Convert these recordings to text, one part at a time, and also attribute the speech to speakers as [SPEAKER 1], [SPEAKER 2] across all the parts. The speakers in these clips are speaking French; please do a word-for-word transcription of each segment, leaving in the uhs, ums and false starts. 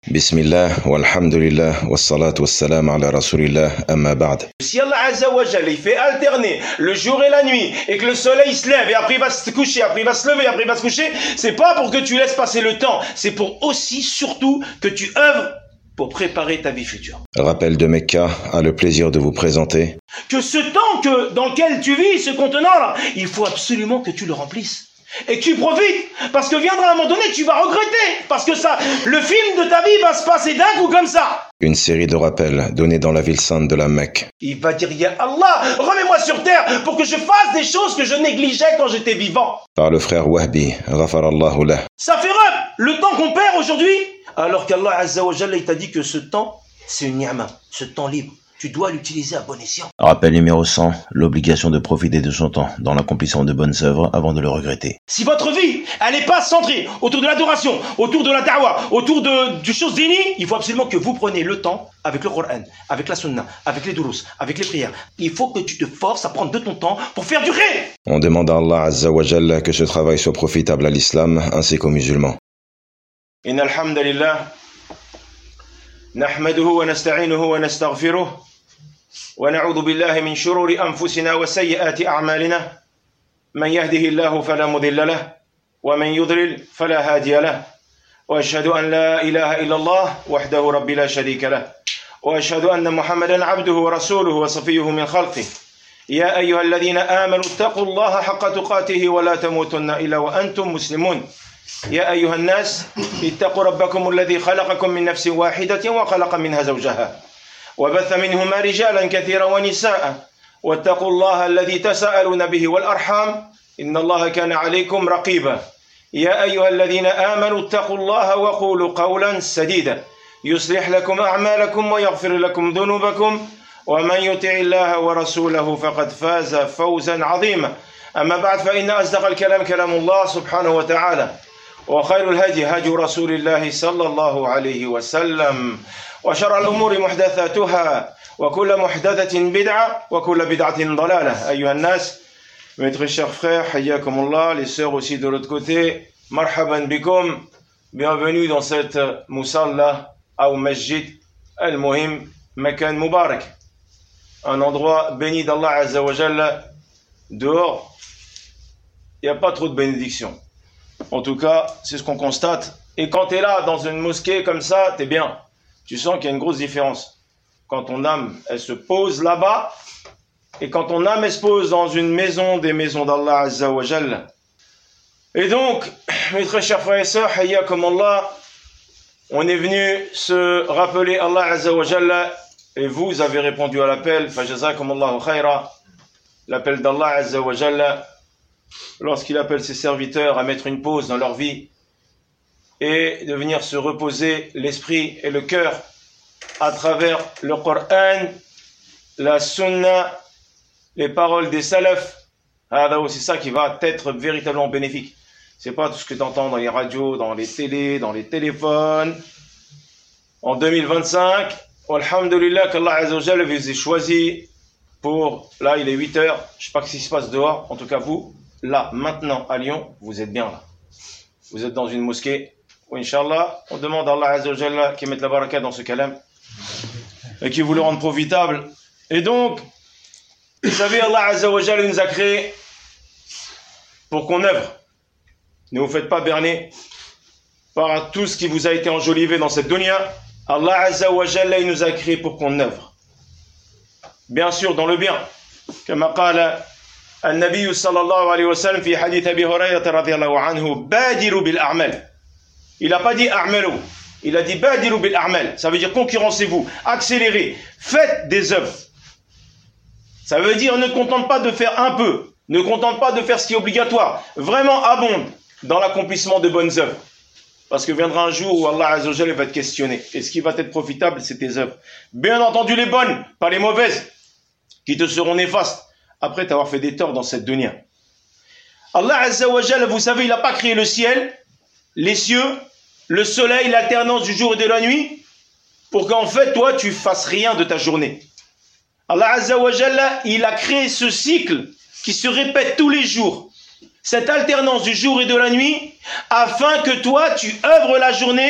[SPEAKER 1] Bismillah, walhamdulillah, wassalatu wassalam ala rasulillah, amma ba'd.
[SPEAKER 2] Si Allah Azza wa Jalla il fait alterner le jour et la nuit et que le soleil se lève et après il va se coucher, après il va se lever, après il va se coucher, c'est pas pour que tu laisses passer le temps, c'est pour aussi, surtout, que tu œuvres pour préparer ta vie future.
[SPEAKER 1] Rappel de Mecca a le plaisir de vous présenter
[SPEAKER 2] Que ce temps que, dans lequel tu vis, ce contenant-là, il faut absolument que tu le remplisses. Et que tu profites, parce que viendra un moment donné, tu vas regretter, parce que ça, le film de ta vie va se passer d'un coup comme ça.
[SPEAKER 1] une série de rappels donnés dans la ville sainte de la Mecque.
[SPEAKER 2] Il va dire, ya Allah, remets-moi sur terre pour que je fasse des choses que je négligeais quand j'étais vivant.
[SPEAKER 1] Par le frère Wahbi, ghafarallahu lah.
[SPEAKER 2] Ça fait rêve, le temps qu'on perd aujourd'hui, alors qu'Allah Azza wa Jalla, il t'a dit que ce temps, c'est une ni'ma, ce temps libre. Tu dois l'utiliser à bon escient.
[SPEAKER 1] Rappel numéro cent, l'obligation de profiter de son temps dans l'accomplissement de bonnes œuvres avant de le regretter.
[SPEAKER 2] Si votre vie, elle n'est pas centrée autour de l'adoration, autour de la da'wah, autour de, du chose dini, il faut absolument que vous preniez le temps avec le Coran, avec la sunna, avec les durus, avec les prières. Il faut que tu te forces à prendre de ton temps pour faire du khayr.
[SPEAKER 1] On demande à Allah Azza wa Jalla que ce travail soit profitable à l'islam ainsi qu'aux musulmans.
[SPEAKER 2] إن الحمد لله نحمده ونستعينه ونستغفره ونعوذ بالله من شرور أنفسنا وسيئات أعمالنا من يهده الله فلا مضل له ومن يضلل فلا هادي له وأشهد أن لا إله إلا الله وحده رب لا شريك له وأشهد أن محمدا عبده ورسوله وصفيه من خلقه يا أيها الذين آمنوا اتقوا الله حق تقاته ولا تموتن إلا وأنتم مسلمون يا أيها الناس اتقوا ربكم الذي خلقكم من نفس واحدة وخلق منها زوجها وبث منهما رجالا كثيرا ونساء واتقوا الله الذي تساءلون به والأرحام إن الله كان عليكم رقيبا يا أيها الذين آمنوا اتقوا الله وقولوا قولا سديدا يصلح لكم أعمالكم ويغفر لكم ذنوبكم ومن يطع الله ورسوله فقد فاز فوزا عظيما أما بعد فإن أصدق الكلام كلام الله سبحانه وتعالى وخير الهدي هدي رسول الله صلى الله عليه وسلم وشر الأمور محدثاتها وكل محدثة بدعة وكل بدعة ضلالة أيها الناس mes très chers frères حياكم الله les sœurs aussi de l'autre côté مرحبا بكم bienvenue dans cette musalla أو مسجد المهم مكان مبارك un endroit béni d'Allah Azza wa Jalla. Dehors il n'y a pas trop de bénédictions. En tout cas, c'est ce qu'on constate. Et quand tu es là, dans une mosquée comme ça, tu es bien. Tu sens qu'il y a une grosse différence. Quand ton âme, elle se pose là-bas, et quand ton âme, elle se pose dans une maison des maisons d'Allah Azza wa Jalla. Et donc, mes très chers frères et sœurs, hayyakum Allah, on est venu se rappeler Allah Azza wa Jalla, et vous avez répondu à l'appel, fajazakum Allahu khayra, l'appel d'Allah Azza wa Jalla, lorsqu'il appelle ses serviteurs à mettre une pause dans leur vie et de venir se reposer l'esprit et le cœur à travers le Coran, la Sunna, les paroles des salafs. C'est ça qui va être véritablement bénéfique. C'est pas tout ce que tu entends dans les radios, dans les télés, dans les téléphones. En deux mille vingt-cinq, alhamdulillah qu'Allah Azza wa Jalla vous ait choisi pour, là il est huit heures, je sais pas ce qui se passe dehors, en tout cas vous, là, maintenant, à Lyon, vous êtes bien là. Vous êtes dans une mosquée où, Inch'Allah, on demande à Allah Azza wa Jalla qui mette la baraka dans ce kalam et qui vous le rende profitable. Et donc, vous savez, Allah Azza wa Jalla nous a créé pour qu'on œuvre. Ne vous faites pas berner par tout ce qui vous a été enjolivé dans cette dunya. Allah Azza wa Jalla, il nous a créé pour qu'on œuvre. Bien sûr, dans le bien. Comme قال النبي صلى الله عليه وسلم في حديث أبي هريرة رضي الله عنه بادروا بالأعمال. Il n'a pas dit أعملوا, il a dit بادروا بالأعمال. Ça veut dire concurrencez-vous, accélérez, faites des œuvres. Ça veut dire ne contente pas de faire un peu, ne contente pas de faire ce qui est obligatoire. Vraiment abonde dans l'accomplissement de bonnes œuvres. Parce que viendra un jour où Allah Azza wa Jalla va te questionner. Et ce qui va être profitable, c'est tes œuvres. Bien entendu les bonnes, pas les mauvaises, qui te seront néfastes après t'avoir fait des torts dans cette dunya. Allah Azza wa Jalla, vous savez, il n'a pas créé le ciel, les cieux, le soleil, l'alternance du jour et de la nuit, pour qu'en fait, toi, tu fasses rien de ta journée. Allah Azza wa Jalla, il a créé ce cycle qui se répète tous les jours, cette alternance du jour et de la nuit, afin que toi, tu œuvres la journée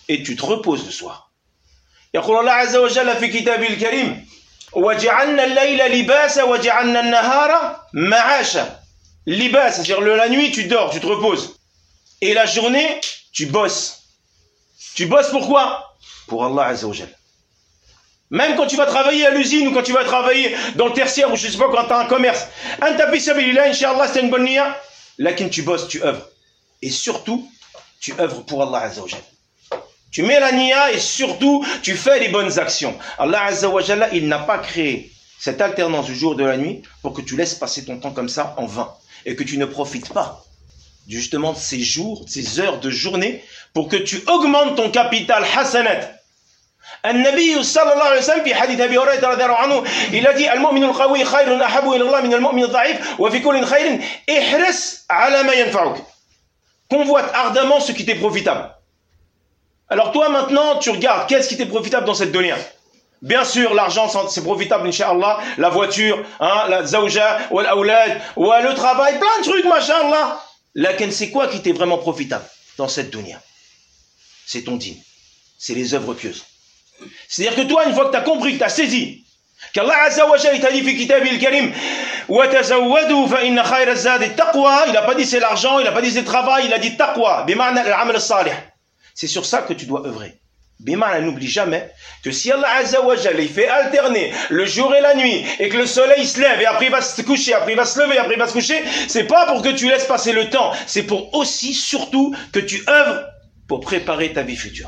[SPEAKER 2] et tu te reposes le soir. يقول الله عز وجل في كتابه الكريم وجعلنا الليل لباسا وجعلنا النهار معاشا. Libas, c'est-à-dire la nuit tu dors, tu te reposes. Et la journée, tu bosses. Tu bosses pourquoi? Pour Allah Azza wa Jal. Même quand tu vas travailler à l'usine ou quand tu vas travailler dans le tertiaire ou je sais pas quand tu as un commerce. Anta fi sabilillah, Inch'Allah, c'est une bonne niya. Lakin tu bosses, tu œuvres. Et surtout, tu œuvres pour Allah Azza wa Jal. Tu mets la niya et surtout, tu fais les bonnes actions. Allah Azza wa Jalla, il n'a pas créé cette alternance du jour et de la nuit pour que tu laisses passer ton temps comme ça en vain. Et que tu ne profites pas justement de ces jours, de ces heures de journée pour que tu augmentes ton capital hasanat. النبي صلى الله عليه وسلم في حديث أبي هريرة رضي الله عنه il a dit المؤمن القوي خير أحب إلى الله من المؤمن الضعيف وفي كل خير احرص على ما ينفعك. Convoite ardemment ce qui t'est profitable. Alors toi maintenant tu regardes qu'est-ce qui t'est profitable dans cette dunya. Bien sûr, l'argent, c'est profitable, Inch'Allah, la voiture, hein, la zawja, ou l'aoulad, ou le travail, plein de trucs, Masha'Allah. Lakin, c'est quoi qui t'est vraiment profitable dans cette dunya? C'est ton dîn. C'est les œuvres pieuses. C'est-à-dire que toi, une fois que tu as compris, que tu as saisi, qu'Allah Azza wa Jalla t'a dit, fi kitabi al-karim, wa tazawwadu fa inna khayra az-zadi taqwa, il n'a pas dit c'est l'argent, il n'a pas dit c'est le travail, il a dit taqwa, bima'na al-amal as-salih. C'est sur ça que tu dois œuvrer. Bima'na, n'oublie jamais que si Allah Azza wa Jalla il fait alterner le jour et la nuit et que le soleil se lève et après il va se coucher, après il va se lever, après il va se coucher, c'est pas pour que tu laisses passer le temps, c'est pour aussi, surtout, que tu œuvres pour préparer ta vie future.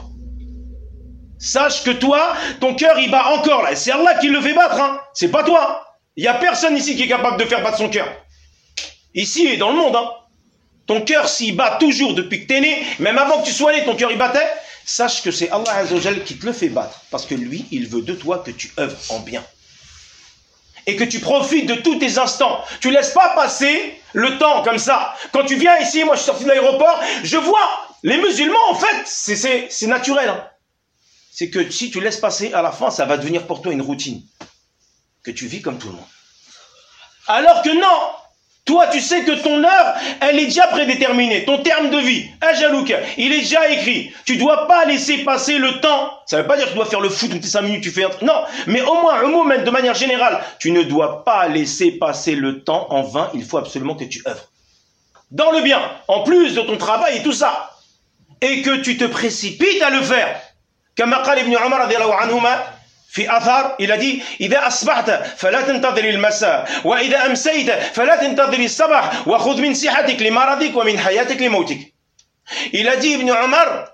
[SPEAKER 2] Sache que toi, ton cœur il bat encore là, c'est Allah qui le fait battre, hein. C'est pas toi. Il y a personne ici qui est capable de faire battre son cœur. Ici et dans le monde, hein. Ton cœur s'il bat toujours depuis que t'es né, même avant que tu sois né, ton cœur il battait. Sache que c'est Allah Azza wa Jal qui te le fait battre. Parce que lui, il veut de toi que tu œuvres en bien. Et que tu profites de tous tes instants. Tu laisses pas passer le temps comme ça. Quand tu viens ici, moi je suis sorti de l'aéroport, je vois les musulmans en fait, c'est naturel. Hein. C'est que si tu laisses passer, à la fin, ça va devenir pour toi une routine. Que tu vis comme tout le monde. Alors que non! Toi, tu sais que ton heure, elle est déjà prédéterminée. Ton terme de vie, Ajalouka, il est déjà écrit. Tu ne dois pas laisser passer le temps. Ça ne veut pas dire que tu dois faire le foot toutes les cinq minutes, tu fais un truc. Non, mais au moins, un moment, de manière générale, tu ne dois pas laisser passer le temps en vain. Il faut absolument que tu œuvres. Dans le bien, en plus de ton travail et tout ça. Et que tu te précipites à le faire. Comme قال ابن عمر رضي الله عنهما في أثر il a dit إذا أصبحت فلا تنتظر المساء وإذا أمسيت فلا تنتظر الصباح وخذ من صحتك لمرضك ومن حياتك لموتك. Il a dit Ibn Omar,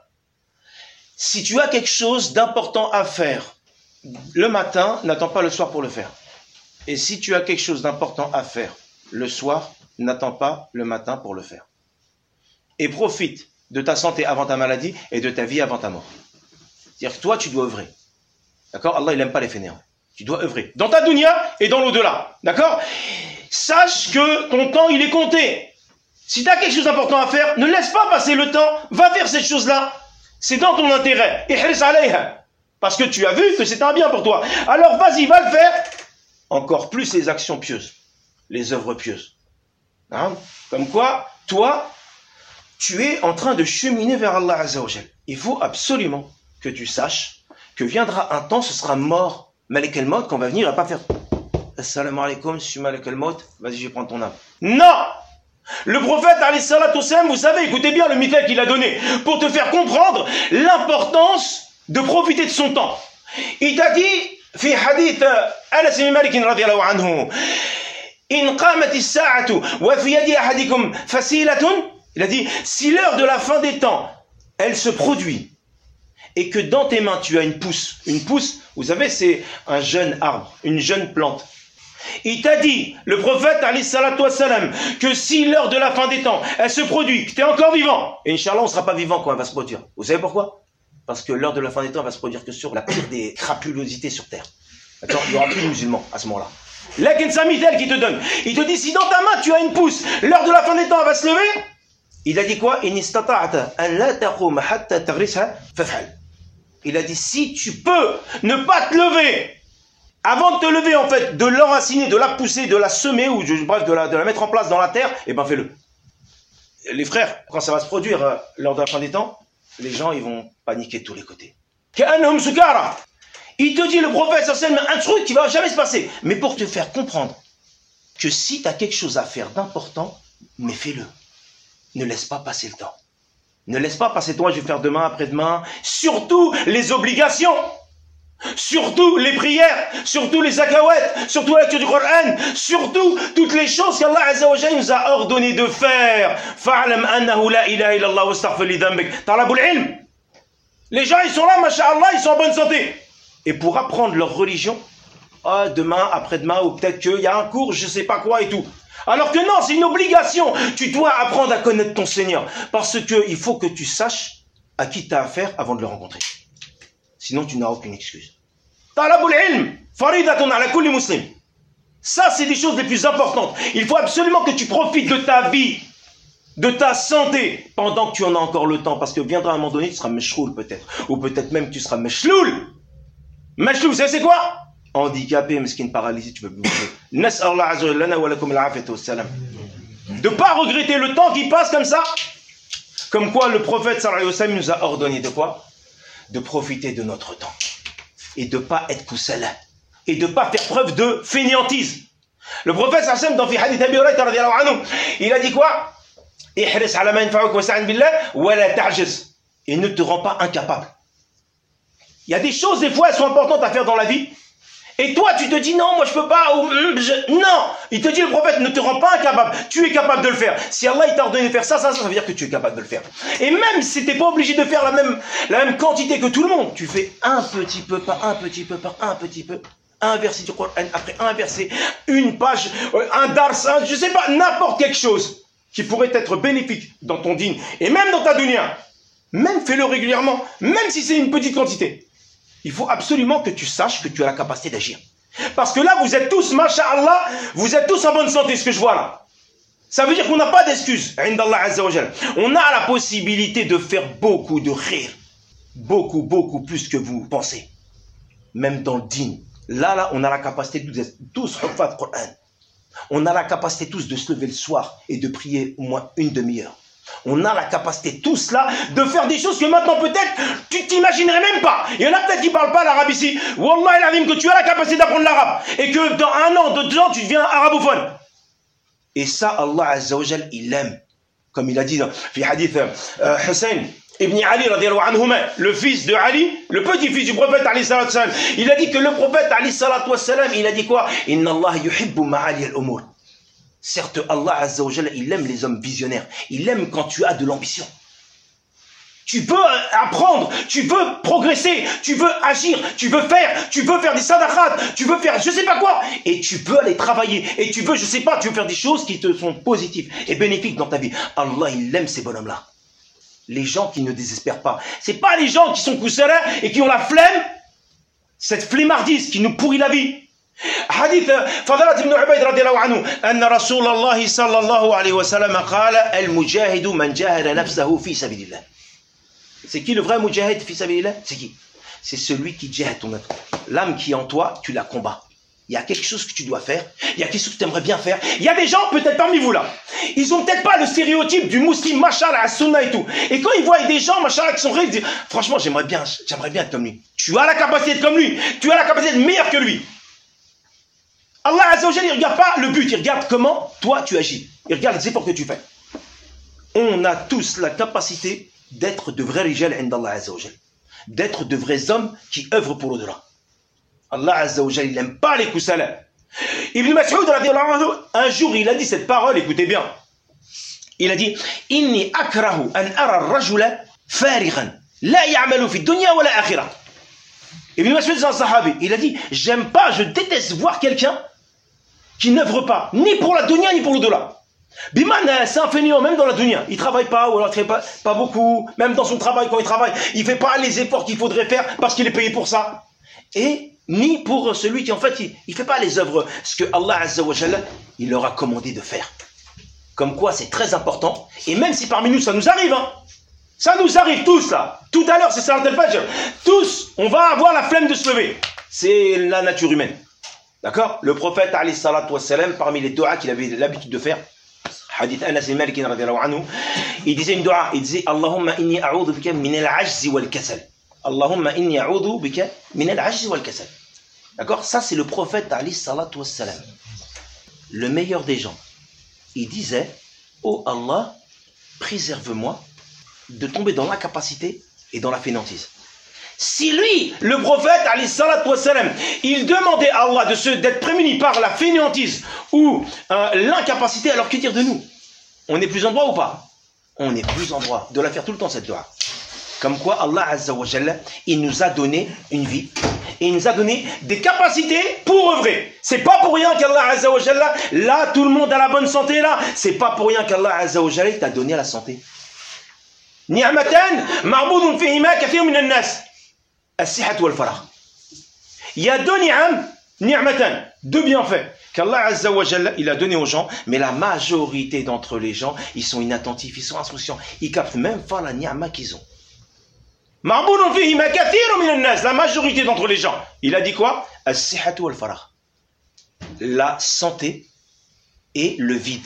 [SPEAKER 2] si tu as quelque chose d'important à faire le matin, n'attends pas le soir pour le faire. Et si tu as quelque chose d'important à faire le soir, n'attends pas le matin pour le faire. Et profite de ta santé avant ta maladie et de ta vie avant ta mort. C'est-à-dire que toi, tu dois œuvrer. D'accord? Allah, il n'aime pas les fainéants. Tu dois œuvrer. Dans ta dunya et dans l'au-delà. D'accord? Sache que ton temps, il est compté. Si tu as quelque chose d'important à faire, ne laisse pas passer le temps. Va faire cette chose-là. C'est dans ton intérêt. Ihris alayha. Parce que tu as vu que c'est un bien pour toi. Alors vas-y, va le faire. Encore plus les actions pieuses. Les œuvres pieuses. Hein? Comme quoi, toi, tu es en train de cheminer vers Allah Azza wa Jal. Il faut absolument que tu saches que viendra un temps, ce sera mort. Malik al-Maut, qu'on va venir, il va pas faire Assalamu alaikum, je suis Malik al-Maut, vas-y, je vais prendre ton âme. Non! Le prophète, alayhi salatu wassalam, vous savez, écoutez bien le mithal qu'il a donné, pour te faire comprendre l'importance de profiter de son temps. Il t'a dit, fi hadith Anas ibn Malik radiyallahu anhu, in qamat as-sa'atu wa fi yadi ahadikum fasilatun, il a dit, si l'heure de la fin des temps, elle se produit, et que dans tes mains tu as une pousse, une pousse, vous savez, c'est un jeune arbre, une jeune plante. Il t'a dit, le prophète, alayhi salatu wassalam, que si l'heure de la fin des temps, elle se produit, que tu es encore vivant, et Inch'Allah, on ne sera pas vivant quand elle va se produire. Vous savez pourquoi? Parce que l'heure de la fin des temps, elle va se produire que sur la pire des crapulosités sur terre. D'accord? Il n'y aura plus de musulmans à ce moment-là. Là, c'est un mithal qui te donne. Il te dit, si dans ta main tu as une pousse, l'heure de la fin des temps, elle va se lever. Il a dit quoi? Il a dit, si tu peux ne pas te lever, avant de te lever, en fait, de l'enraciner, de la pousser, de la semer, ou de, bref, de la, de la mettre en place dans la terre, eh ben fais-le. Les frères, quand ça va se produire euh, lors de la fin des temps, les gens ils vont paniquer de tous les côtés. Il te dit le prophète un truc qui va jamais se passer. Mais pour te faire comprendre que si tu as quelque chose à faire d'important, mais fais-le. Ne laisse pas passer le temps. Ne laisse pas passer toi, je vais faire demain, après-demain. Surtout les obligations. Surtout les prières, surtout les zakawats, surtout la lecture du Coran, surtout toutes les choses qu'Allah Azza wa Jalla nous a ordonné de faire. Fa'alam annahu la ilaha illallah wastaghfir li dhanbik. Talabul ilm. Les gens, ils sont là, masha'Allah, ils sont en bonne santé. Et pour apprendre leur religion, ah, demain, après-demain, ou peut-être qu'il y a un cours, je sais pas quoi et tout. Alors que non, c'est une obligation. Tu dois apprendre à connaître ton Seigneur. Parce que il faut que tu saches à qui tu as affaire avant de le rencontrer. Sinon, tu n'as aucune excuse. Talabul ilm, faridatun ala kulli muslim. Ça, c'est des choses les plus importantes. Il faut absolument que tu profites de ta vie, de ta santé, pendant que tu en as encore le temps. Parce que viendra un moment donné, tu seras meshroul peut-être. Ou peut-être même que tu seras meshloul. Meshloul, vous savez c'est quoi? Handicapé, mesquine, paralysé, tu peux plus bouger. Nas'Allah azza wa jalla wa lakum al-afiyata was-salam. De pas regretter le temps qui passe comme ça. Comme quoi le prophète sallallahu alayhi wa sallam nous a ordonné de quoi? De profiter de notre temps. Et de pas être koussala. Et de pas faire preuve de fainéantise. Le prophète sallallahu alayhi wa sallam dans fi hadith Abi Hurayra radiyallahu anhu, il a dit quoi? Ihris ala ma yanfa'uka wasta'in billah wa la ta'jiz. Et ne te rends pas incapable. Il y a des choses des fois elles sont importantes à faire dans la vie. Et toi, tu te dis, non, moi je peux pas, ou, je... non, il te dit le prophète, ne te rend pas incapable, tu es capable de le faire. Si Allah il t'a ordonné de faire ça, ça, ça, ça veut dire que tu es capable de le faire. Et même si t'es pas obligé de faire la même, la même quantité que tout le monde, tu fais un petit peu par un petit peu par un petit peu, un verset du Coran, après un verset, une page, un dars, un, je sais pas, n'importe quelque chose qui pourrait être bénéfique dans ton dîn, et même dans ta dunya. Même fais-le régulièrement, même si c'est une petite quantité. Il faut absolument que tu saches que tu as la capacité d'agir. Parce que là, vous êtes tous, masha'Allah, vous êtes tous en bonne santé, ce que je vois là. Ça veut dire qu'on n'a pas d'excuses. On a la possibilité de faire beaucoup de rire. Beaucoup, beaucoup plus que vous pensez. Même dans le dîn. Là, là, on a la capacité de tous hufat Coran. On a la capacité tous de se lever le soir et de prier au moins une demi-heure. On a la capacité, tous là, de faire des choses que maintenant peut-être tu t'imaginerais même pas. Il y en a peut-être qui ne parlent pas l'arabe ici. Wallah il azim que tu as la capacité d'apprendre l'arabe. Et que dans un an, deux ans, tu deviens arabophone. Et ça, Allah Azza wa Jal, il aime. Comme il a dit dans le hadith euh, Hussein ibn Ali, anhuma, le fils de Ali, le petit-fils du prophète, alayhi salatu wassalam, il a dit que le prophète, alayhi salatu wassalam, il a dit quoi? Inna Allah yuhibbu ma'ali al-umur. Certes, Allah Azza wa Jalla, il aime les hommes visionnaires. Il aime quand tu as de l'ambition. Tu peux apprendre, tu veux progresser, tu veux agir, tu veux faire, tu veux faire des sadaqat, tu veux faire je sais pas quoi. Et tu peux aller travailler. Et tu veux, je sais pas, tu veux faire des choses qui te sont positives et bénéfiques dans ta vie. Allah, il aime ces bonhommes-là. Les gens qui ne désespèrent pas. C'est pas les gens qui sont coussera et qui ont la flemme, cette flemmardise qui nous pourrit la vie. حديث فضيلة ابن عبيد رضي الله عنه أن رسول الله صلى الله عليه وسلم قال المجاهد من جاهد نفسه في سبيل الله. C'est qui le vrai mujahid fi sabilillah? C'est qui? C'est celui qui jahid ton âme. L'âme qui est en toi, tu la combats. Il y a quelque chose que tu dois faire, il y a quelque chose que tu aimerais bien faire. Il y a des gens, peut-être parmi vous là, ils ont peut-être pas le stéréotype du musulman, machallah, sunna et tout. Et quand ils voient des gens, machallah, qui sont réels, ils disent, franchement, j'aimerais bien, j'aimerais bien être comme lui. Tu as la capacité d'être comme lui. Tu as la capacité d'être meilleur que lui. Allah Azza wa Jalla, il ne regarde pas le but, il regarde comment toi tu agis. Il regarde les efforts que tu fais. On a tous la capacité d'être de vrais rijal indallah Azza wa Jalla. D'être de vrais hommes qui œuvrent pour l'au-delà. Allah Azza wa Jalla, il n'aime pas les kusala. Ibn Mas'ud, un jour, il a dit cette parole, écoutez bien. Il a dit Inni akrahu an ara ar-rajula farighan la ya'malu fi dunya wa la akhirah. Ibn Mas'ud, c'est un sahabi. Il a dit j'aime pas, je déteste voir quelqu'un qui n'œuvre pas, ni pour la dunya, ni pour l'au-delà. Biman, c'est un fainéant, même dans la dunya. Il travaille pas, ou alors il travaille pas, pas beaucoup. Même dans son travail, quand il travaille, il fait pas les efforts qu'il faudrait faire parce qu'il est payé pour ça. Et ni pour celui qui, en fait, il, il fait pas les œuvres, ce que Allah Azza wa Jalla, il leur a commandé de faire. Comme quoi, c'est très important. Et même si parmi nous, ça nous arrive, hein. Ça nous arrive tous, là. Tout à l'heure, c'est Salat al-Fajr. Tous, on va avoir la flemme de se lever. C'est la nature humaine. D'accord? Le prophète, alayhi salatu wassalam, parmi les doigts qu'il avait l'habitude de faire, Hadith Anas al-Maliki radhiyallahu anhu, il disait une dua, il disait Allahumma inni a'udhu bika min al-ajzi wal-kasal. Allahumma inni a'udhu bika min al-ajzi wal-kasal. D'accord? Ça c'est le prophète alayhi salatu wassalam. Le meilleur des gens. Il disait oh Allah, préserve-moi de tomber dans l'incapacité et dans la fainéantise. Si lui, le prophète, alayhi salatu wassalam, il demandait à Allah de se, d'être prémuni par la fainéantise ou euh, l'incapacité, alors que dire de nous? On est plus en droit ou pas? On est plus en droit de la faire tout le temps cette dua. Comme quoi Allah Azza wa Jalla, il nous a donné une vie et il nous a donné des capacités pour œuvrer. C'est pas pour rien qu'Allah Azza wa Jalla, là tout le monde a la bonne santé là, c'est pas pour rien qu'Allah Azza wa Jalla t'a donné la santé. Ni'matan ma'boudun fihima kathir min an-nas. As-sihat wal farah. Il y a deux ni'am, ni'matan, deux bienfaits qu'Allah Azza wa Jalla il a donné aux gens, mais la majorité d'entre les gens, ils sont inattentifs, ils sont insouciants, ils captent même pas la ni'ma qu'ils ont. Ma'boudun fihima kathir min an-nas, la majorité d'entre les gens. Il a dit quoi? As-sihat wal farah. La santé et le vide.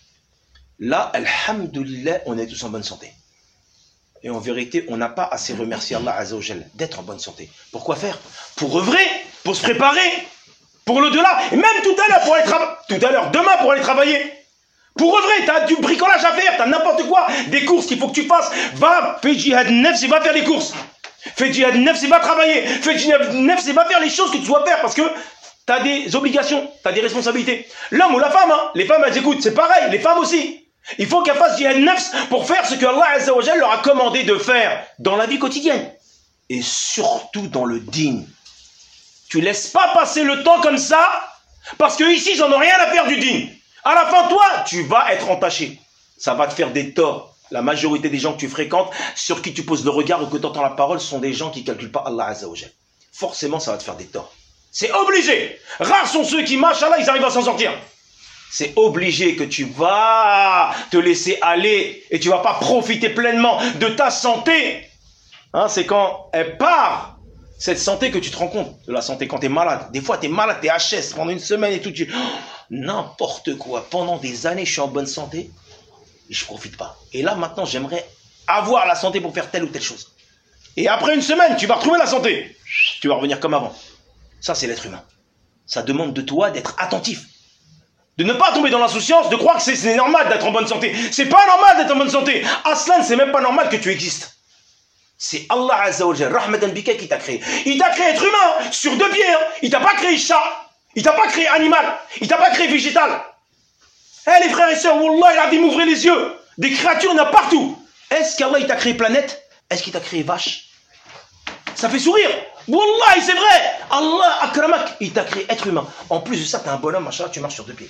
[SPEAKER 2] Là, alhamdulillah, on est tous en bonne santé. Et en vérité, on n'a pas assez remercié Allah Azza wa Jalla d'être en bonne santé. Pourquoi faire? Pour œuvrer, pour se préparer, pour l'au-delà. Et même tout à l'heure, pour aller travailler, tout à l'heure, demain pour aller travailler. Pour œuvrer, tu as du bricolage à faire, tu as n'importe quoi, des courses qu'il faut que tu fasses. Va, fais djihad nefs et va faire les courses. Fais djihad nefs et va travailler. Fais djihad nefs et va faire les choses que tu dois faire parce que tu as des obligations, tu as des responsabilités. L'homme ou la femme, hein, les femmes elles écoutent, c'est pareil, les femmes aussi. Il faut qu'elles fassent djihad nefs pour faire ce que Allah Azza wa Jalla leur a commandé de faire dans la vie quotidienne. Et surtout dans le dîn. Tu laisses pas passer le temps comme ça, parce que ici, j'en ai rien à faire du dîn. À la fin, toi, tu vas être entaché. Ça va te faire des torts. La majorité des gens que tu fréquentes, sur qui tu poses le regard ou que tu entends la parole, sont des gens qui ne calculent pas Allah Azza wa Jalla. Forcément, ça va te faire des torts. C'est obligé. Rares sont ceux qui, machallah, ils arrivent à s'en sortir. C'est obligé que tu vas te laisser aller et tu ne vas pas profiter pleinement de ta santé. Hein, c'est quand elle part, cette santé, que tu te rends compte de la santé. Quand tu es malade, des fois tu es malade, tu es H S pendant une semaine et tout, tu... Oh, n'importe quoi. Pendant des années, je suis en bonne santé et je ne profite pas. Et là, maintenant, j'aimerais avoir la santé pour faire telle ou telle chose. Et après une semaine, tu vas retrouver la santé. Tu vas revenir comme avant. Ça, c'est l'être humain. Ça demande de toi d'être attentif. De ne pas tomber dans l'insouciance, de croire que c'est normal d'être en bonne santé. C'est pas normal d'être en bonne santé. Aslan, c'est même pas normal que tu existes. C'est Allah Azza wa Jalla, Rahmatan Bika, qui t'a créé. Il t'a créé être humain, sur deux pieds. Hein. Il t'a pas créé chat. Il t'a pas créé animal. Il t'a pas créé végétal. Eh hey, les frères et sœurs, Wallah, il a dit m'ouvrir les yeux. Des créatures, il y en a partout. Est-ce qu'Allah, il t'a créé planète? Est-ce qu'il t'a créé vache? Ça fait sourire. Wallah, c'est vrai. Allah akramak, il t'a créé être humain. En plus de ça, t'es un bonhomme, machin, tu marches sur deux pieds.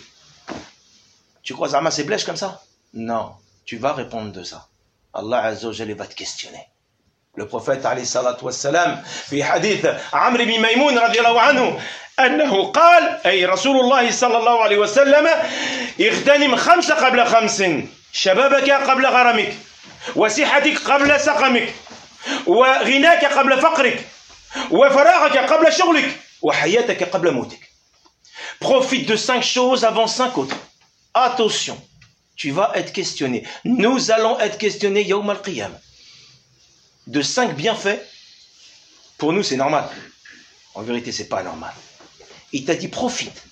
[SPEAKER 2] Tu crois Zama c'est blèche comme ça? Non, tu vas répondre de ça. Allah Azza wa Jalla va te questionner. Le prophète alayhi salatu wassalam, في حديث عمرو بن ميمون رضي الله عنه أنه قال أي رسول الله صلى الله عليه وسلم اغتنم خمس قبل خمس شبابك قبل غرمك وصحتك قبل سقمك وغناك قبل فقرك وفراغك قبل شغلك وحياتك قبل موتك. Profite de cinq choses avant cinq autres. Attention, tu vas être questionné. Nous allons être questionnés Yawm al-Qiyam. De cinq bienfaits, pour nous c'est normal. En vérité, c'est pas normal. Il t'a dit profite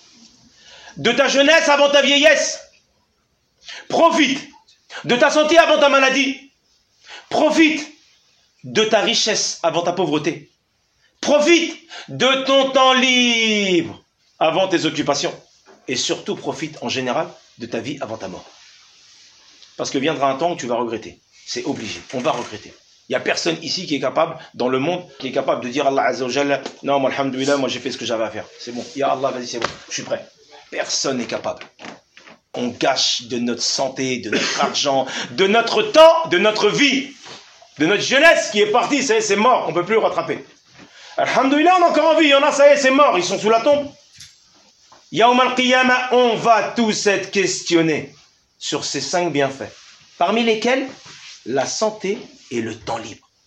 [SPEAKER 2] de ta jeunesse avant ta vieillesse. Profite de ta santé avant ta maladie. Profite de ta richesse avant ta pauvreté. Profite de ton temps libre avant tes occupations. Et surtout, profite en général de ta vie avant ta mort. Parce que viendra un temps où tu vas regretter. C'est obligé. On va regretter. Il n'y a personne ici qui est capable, dans le monde, qui est capable de dire Allah Azza wa Jalla, non, moi, alhamdoulilah, moi j'ai fait ce que j'avais à faire. C'est bon. Ya Allah, vas-y, c'est bon. Je suis prêt. Personne n'est capable. On gâche de notre santé, de notre argent, de notre temps, de notre vie, de notre jeunesse qui est partie. Ça y est, c'est mort. On ne peut plus le rattraper. Alhamdoulilah, on est encore en vie. Il y en a, ça y est, c'est mort. Ils sont sous la tombe. Yawm al-Qiyamah, on va tous être questionnés sur ces cinq bienfaits. Parmi lesquels, la santé et le temps libre.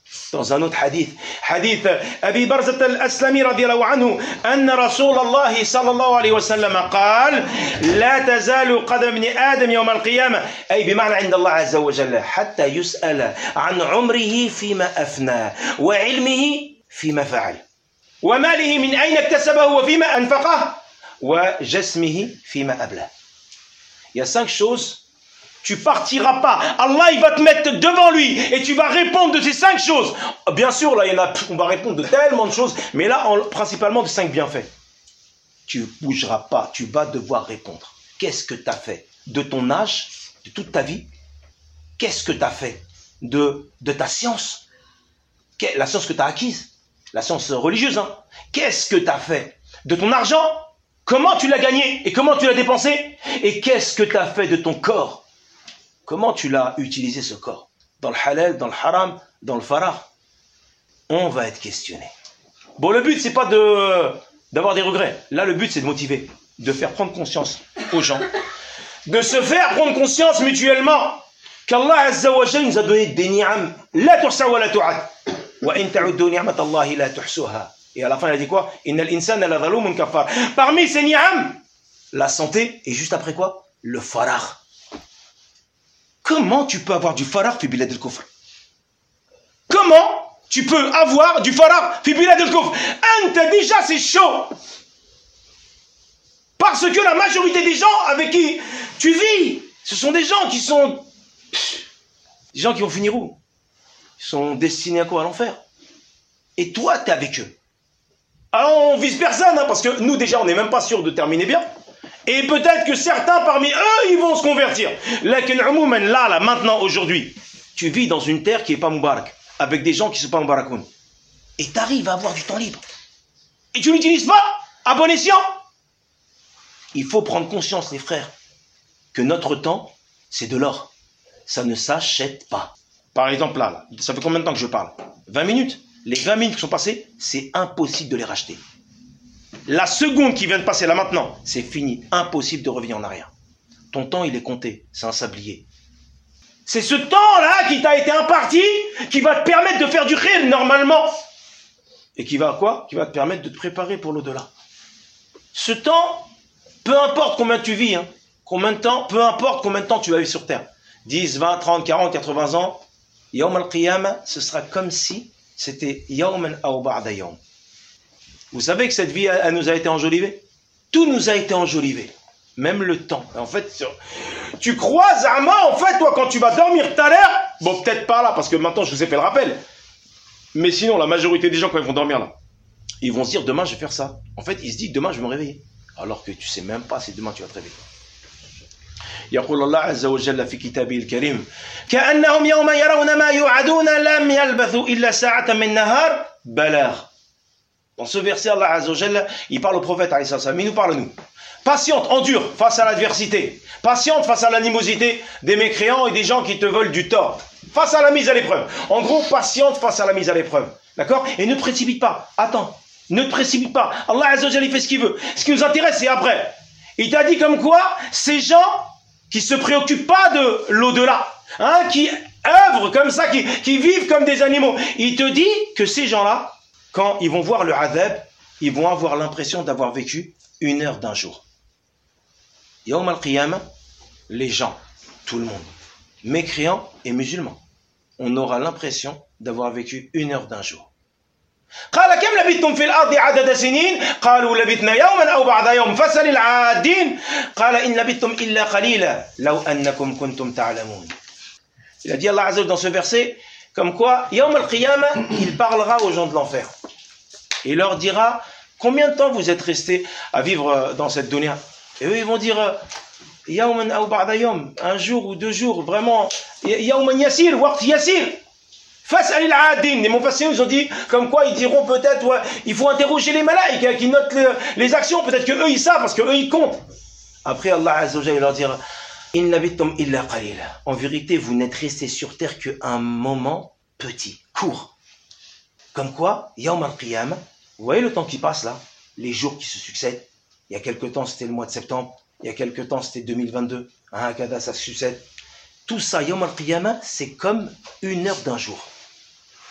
[SPEAKER 2] Dans un autre hadith, hadith Abi Barzat al-Aslami radiyallahu anhu, أن رسول الله صلى الله عليه وسلم قال لا تزال قدم ابن آدم يوم القيامة أي بمعنى عند الله عز وجل حتى يسأل عن عمره فيما أفنى وعلمه فيما فعل وماله من أين اكتسبه وفيما أنفقه وجسمه فيما أبلى. Il y a cinq choses. Tu partiras pas. Allah, il va te mettre devant lui et tu vas répondre de ces cinq choses. Bien sûr, là, il y en a, on va répondre de tellement de choses, mais là, on, principalement de cinq bienfaits. Tu ne bougeras pas, tu vas devoir répondre. Qu'est-ce que tu as fait de ton âge, de toute ta vie? Qu'est-ce que tu as fait de, de ta science? La science que tu as acquise, la science religieuse. Hein. Qu'est-ce que tu as fait de ton argent? Comment tu l'as gagné et comment tu l'as dépensé? Et qu'est-ce que tu as fait de ton corps? Comment tu l'as utilisé ce corps? Dans le halal, dans le haram, dans le farah? On va être questionné. Bon, le but, c'est pas de, d'avoir des regrets. Là, le but, c'est de motiver, de faire prendre conscience aux gens, de se faire prendre conscience mutuellement qu'Allah Azza wa Jalla nous a donné des ni'am. La tuhsa wa la tu'ad. Wa in ta'uddu ni'mat Allahi la tuhsuha. Et à la fin, il a dit quoi? Innal insana la zalumun kafar. Parmi ces ni'am, la santé, et juste après quoi? Le farah. Comment tu peux avoir du farah fi bilad al-kufr? Comment tu peux avoir du farah fi bilad al-kufr? Anta, déjà c'est chaud. Parce que la majorité des gens avec qui tu vis, ce sont des gens qui sont... Des gens qui vont finir où? Ils sont destinés à quoi? À l'enfer. Et toi, tu es avec eux. Alors on vise personne, hein, parce que nous déjà, on n'est même pas sûr de terminer bien. Et peut-être que certains parmi eux, ils vont se convertir. Là, là, là, maintenant, aujourd'hui, tu vis dans une terre qui n'est pas Moubarak, avec des gens qui ne sont pas Moubarakoun. Et tu arrives à avoir du temps libre. Et tu ne l'utilises pas à bon escient. Il faut prendre conscience, les frères, que notre temps, c'est de l'or. Ça ne s'achète pas. Par exemple, là, là, ça fait combien de temps que je parle? vingt minutes. Les vingt minutes qui sont passées, c'est impossible de les racheter. La seconde qui vient de passer là maintenant, c'est fini. Impossible de revenir en arrière. Ton temps, il est compté. C'est un sablier. C'est ce temps-là qui t'a été imparti, qui va te permettre de faire du khir normalement. Et qui va quoi? Qui va te permettre de te préparer pour l'au-delà. Ce temps, peu importe combien tu vis, hein, combien de temps, peu importe combien de temps tu vas vivre sur Terre. dix, vingt, trente, quarante, quatre-vingts ans. Yawm al-Qiyamah, ce sera comme si c'était Yawman aw ba'da yawm. Vous savez que cette vie, elle, elle nous a été enjolivée. Tout nous a été enjolivé. Même le temps. En fait, tu crois, Zama, en fait, toi, quand tu vas dormir tout à l'heure, bon, peut-être pas là, parce que maintenant, je vous ai fait le rappel. Mais sinon, la majorité des gens, quand ils vont dormir là, ils vont se dire, demain, je vais faire ça. En fait, ils se disent, demain, je vais me réveiller. Alors que tu sais même pas si demain, tu vas te réveiller. يقول الله عز وجل في كتابه الكريم كأنهم يوم يرون ما يوعدون لم يلبثوا إلا ساعة من نهار بلاغ. Dans ce verset, Allah Azza wa Jalla, il parle au prophète, mais il nous parle à nous. Patiente, endure face à l'adversité. Patiente face à l'animosité des mécréants et des gens qui te veulent du tort. Face à la mise à l'épreuve. En gros, patiente face à la mise à l'épreuve. D'accord? Et ne te précipite pas. Attends. Ne te précipite pas. Allah Azza wa Jalla, il fait ce qu'il veut. Ce qui nous intéresse, c'est après. Il t'a dit comme quoi, ces gens qui se préoccupent pas de l'au-delà, hein, qui œuvrent comme ça, qui, qui vivent comme des animaux. Il te dit que ces gens-là, quand ils vont voir le adhab, ils vont avoir l'impression d'avoir vécu une heure d'un jour. Yawm al-Qiyamah, les gens, tout le monde, mécréants et musulmans, on aura l'impression d'avoir vécu une heure d'un jour. قال كم لبثتم في الأرض عدد سنين قالوا لبثنا يوما أو بعض يوم فاسأل العادين قال إن لبثتم إلا قليلا لو أنكم كنتم تعلمون. Il a dit Allah Azza wa Jalla dans ce verset comme quoi Yawm al-Qiyamah, il parlera aux gens de l'enfer. Il leur dira combien de temps vous êtes restés à vivre dans cette dunya. Et eux ils vont dire Yawman aw ba'da yawm, un jour ou deux jours, vraiment Yawman yasir, waqt yasir. Face à l'adin, les Mufassirin ils ont dit comme quoi ils diront peut-être ouais, il faut interroger les malaïks qui notent le, les actions, peut-être que eux ils savent parce que eux ils comptent. Après Allah Azza wa Jalla leur dira in labithtum illa qalila. En vérité, vous n'êtes restés sur terre qu'un moment petit, court. Comme quoi, Yawm al-Qiyamah, vous voyez le temps qui passe là, les jours qui se succèdent. Il y a quelque temps c'était le mois de septembre, il y a quelque temps c'était deux mille vingt-deux, hein, kada ça se succède. Tout ça, Yawm al-Qiyamah, c'est comme une heure d'un jour.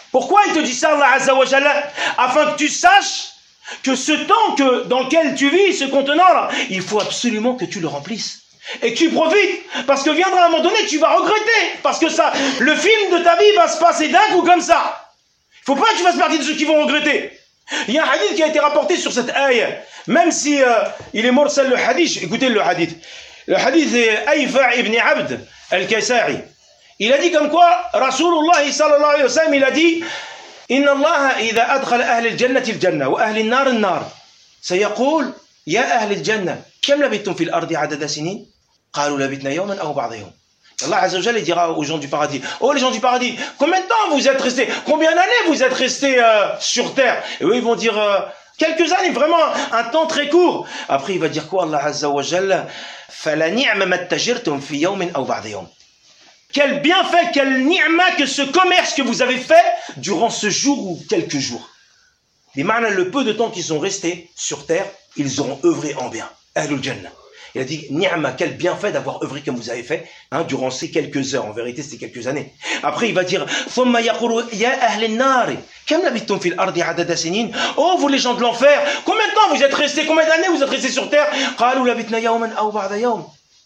[SPEAKER 2] Pourquoi il te dit ça, Allah Azza wa Jalla? Afin que tu saches que ce temps que, dans lequel tu vis, ce contenant-là, il faut absolument que tu le remplisses. Et que tu profites. Parce que viendra un moment donné, tu vas regretter. Parce que ça, le film de ta vie va se passer d'un coup comme ça. Il ne faut pas que tu fasses partie de ceux qui vont regretter. Il y a un hadith qui a été rapporté sur cette ayah. Même si euh, il est mursal le hadith, écoutez le hadith. Le hadith est Ayfa ibn Abd al-Kaysari. Il a dit comme quoi, Rasulullah sallallahu alayhi wa sallam, il a dit Inna Allah idha adkhala ahli al-jannati al-jannah wa ahli al-nar al-nar sayaqul ya ahli al-jannah kam labithtum fi al-ardi adada sinin qalu labithna yawman aw ba'da yawm. Allah Azza wa Jalla dira aux gens du paradis, oh les gens du paradis, combien de temps vous êtes restés, combien d'années vous êtes restés euh, sur terre? Et eux ils vont dire euh, quelques années, vraiment un temps très court. Après il va dire quoi Allah Azza wa Jalla, fala ni'ma ma tajirtum fi yawmin aw ba'da yawm. Quel bienfait, quel ni'ma que ce commerce que vous avez fait durant ce jour ou quelques jours. Les ma'na, le peu de temps qu'ils sont restés sur terre, ils auront œuvré en bien. Ahlul Jannah. Il a dit, ni'ma, quel bienfait d'avoir œuvré comme vous avez fait, hein, durant ces quelques heures. En vérité, c'était quelques années. Après, il va dire, thumma yaqulu ya ahlin nar, kam labithtum fil ardi adada sinin. Oh, vous les gens de l'enfer, combien de temps vous êtes restés, combien d'années vous êtes restés sur terre? Qalu labithna yawman aw ba'da yawm.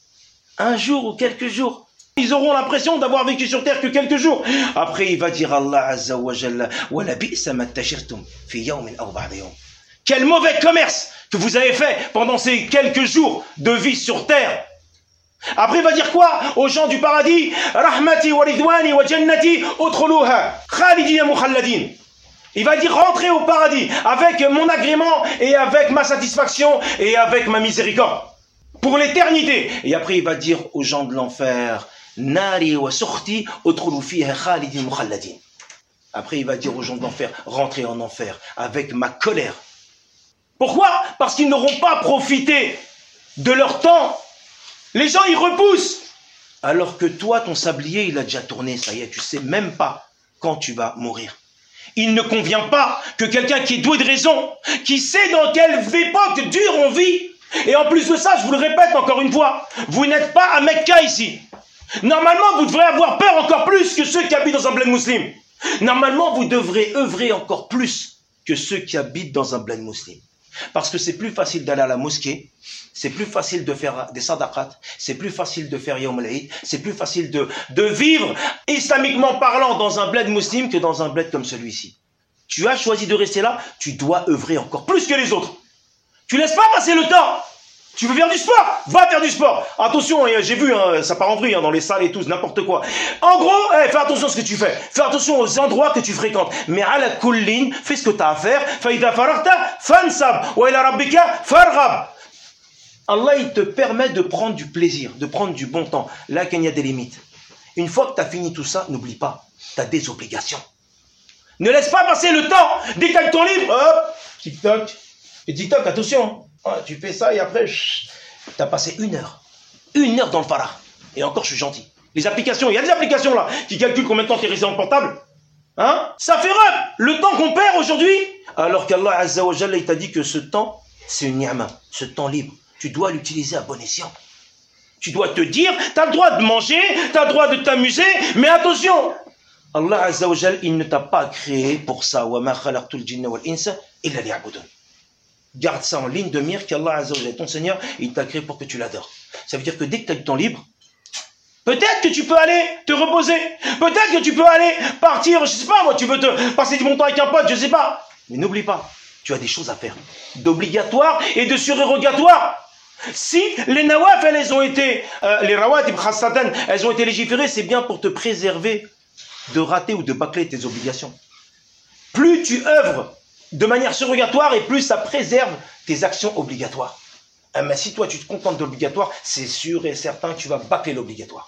[SPEAKER 2] Un jour ou quelques jours. Ils auront l'impression d'avoir vécu sur terre que quelques jours. Après, il va dire Allah Azza wa Jalla, wa la bi'sa ma tajirtum fi yawmin aw ba'da yawm. Quel mauvais commerce que vous avez fait pendant ces quelques jours de vie sur terre. Après, il va dire quoi aux gens du paradis? Rahmati wa ridwani wa jannati udkhuluha khalidina mukhalladin. Il va dire rentrer au paradis avec mon agrément et avec ma satisfaction et avec ma miséricorde pour l'éternité. Et après, il va dire aux gens de l'enfer, Nari wa sukhti udkhulu fiha khalidin mukhalladin. Après, il va dire aux gens de l'enfer, rentrez en enfer avec ma colère. Pourquoi? Parce qu'ils n'auront pas profité de leur temps. Les gens, ils repoussent. Alors que toi, ton sablier, il a déjà tourné, ça y est, tu sais même pas quand tu vas mourir. Il ne convient pas que quelqu'un qui est doué de raison, qui sait dans quelle époque dure on vit, et en plus de ça, je vous le répète encore une fois, vous n'êtes pas à Mecca ici. Normalement, vous devrez avoir peur encore plus que ceux qui habitent dans un bled musulman. Normalement, vous devrez œuvrer encore plus que ceux qui habitent dans un bled musulman. Parce que c'est plus facile d'aller à la mosquée, c'est plus facile de faire des sadaqat, c'est plus facile de faire Yawm al-Eid, c'est plus facile de, de vivre, islamiquement parlant, dans un bled musulman que dans un bled comme celui-ci. Tu as choisi de rester là, tu dois œuvrer encore plus que les autres. Tu laisses pas passer le temps. Tu veux faire du sport? Va faire du sport. Attention, j'ai vu, hein, ça part en vrille hein, dans les salles et tout, n'importe quoi. En gros, hey, fais attention à ce que tu fais. Fais attention aux endroits que tu fréquentes. Mais à la kullin, fais ce que tu as à faire. Faïda faragta fansab wa ila rabbika farghab. Allah, il te permet de prendre du plaisir, de prendre du bon temps. Là, qu'il y a des limites. Une fois que tu as fini tout ça, n'oublie pas, tu as des obligations. Ne laisse pas passer le temps. Dès que tu as le temps libre, hop, TikTok. Et TikTok, attention. Ah, tu fais ça et après, tu as passé une heure. Une heure dans le farah. Et encore, je suis gentil. Les applications, il y a des applications là qui calculent combien de temps tu es resté en portable. Hein? Ça fait rep le temps qu'on perd aujourd'hui. Alors qu'Allah Azza wa Jalla, il t'a dit que ce temps, c'est une ni'ma, ce temps libre. Tu dois l'utiliser à bon escient. Tu dois te dire, tu as le droit de manger, tu as le droit de t'amuser, mais attention, Allah Azza wa Jalla, il ne t'a pas créé pour ça. Wa ma khalaqtul jinna wal insa illa liya'budun. Garde ça en ligne de mire qu'Allah Azza wa Jalla, ton Seigneur, il t'a créé pour que tu l'adores. Ça veut dire que dès que tu as du temps libre, peut-être que tu peux aller te reposer. Peut-être que tu peux aller partir, je sais pas moi, tu veux te passer du bon temps avec un pote, je sais pas. Mais n'oublie pas, tu as des choses à faire. D'obligatoire et de surérogatoire. Si les nawaf, elles ont été, euh, les rawatib khassatan, elles ont été légiférées, c'est bien pour te préserver de rater ou de bâcler tes obligations. Plus tu œuvres de manière surrogatoire et plus ça préserve tes actions obligatoires. Ah, mais si toi tu te contentes de l'obligatoire, c'est sûr et certain que tu vas bâcler l'obligatoire.